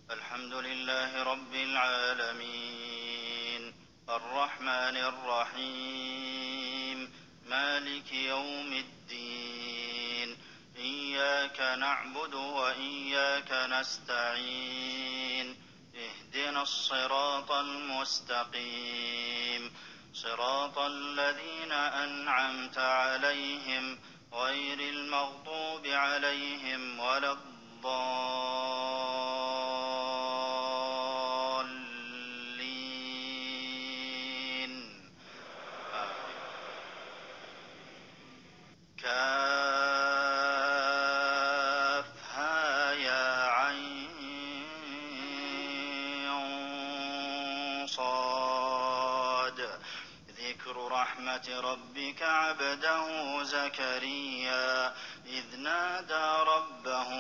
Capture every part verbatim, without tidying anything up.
الحمد لله رب العالمين الرحمن الرحيم مالك يوم الدين إياك نعبد وإياك نستعين اهدنا الصراط المستقيم صراط الذين أنعمت عليهم غير المغضوب عليهم ولا الضالين كافها يا عين صاد ذكر رحمة ربك عبده زكريا إذ نادى ربه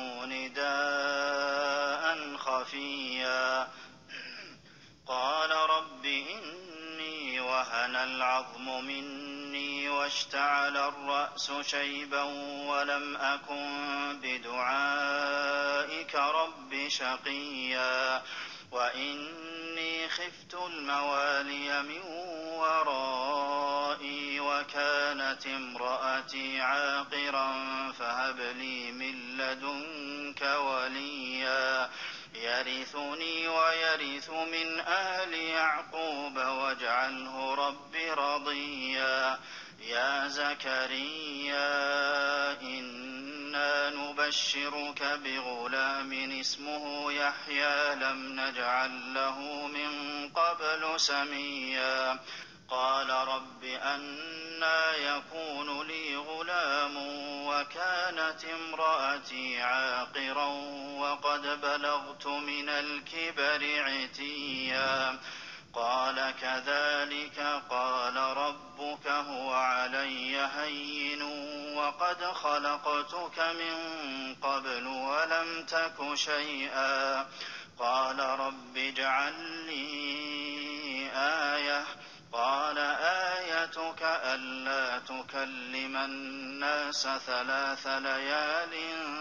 نداء خفيا قال رب إني وهن العظم مني واشتعل الرأس شيبا ولم أكن بدعائك رب شقيا وإني خفت الموالي من ورائي وكانت امرأتي عاقرا فهب لي من لدنك وليا يرثني ويرث من آل يعقوب واجعله رب رضيا يا زكريا إنا نبشرك بغلام اسمه يحيى لم نجعل له من قبل سميا قال رب أنى يكون لي غلام وكانت امرأتي عاقرا وقد بلغت من الكبر عتيا قال كذلك قال ربك هو علي هين وقد خلقتك من قبل ولم تك شيئا قال رب اجعل لي آية قال آيتك ألا تكلم الناس ثلاث ليال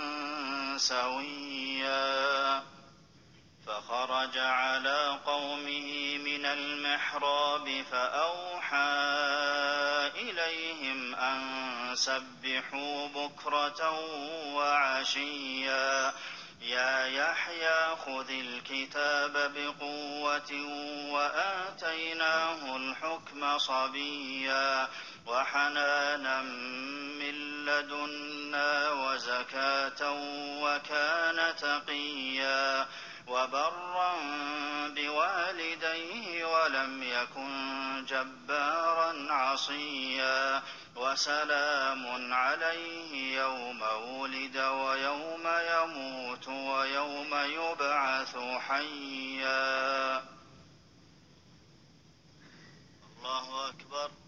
سويا فخرج على قومه من المحراب فأوحى إليهم أن سبحوا بكرة وعشيا يا يحيى خذ الكتاب بقوة وآتيناه الحكم صبيا وحنانا من لدنا وزكاة وكان تقيا وبرا بوالديه ولم يكن جبارا عصيا وسلام عليه يوم ولد ويوم يموت ويوم يبعث حيا الله أكبر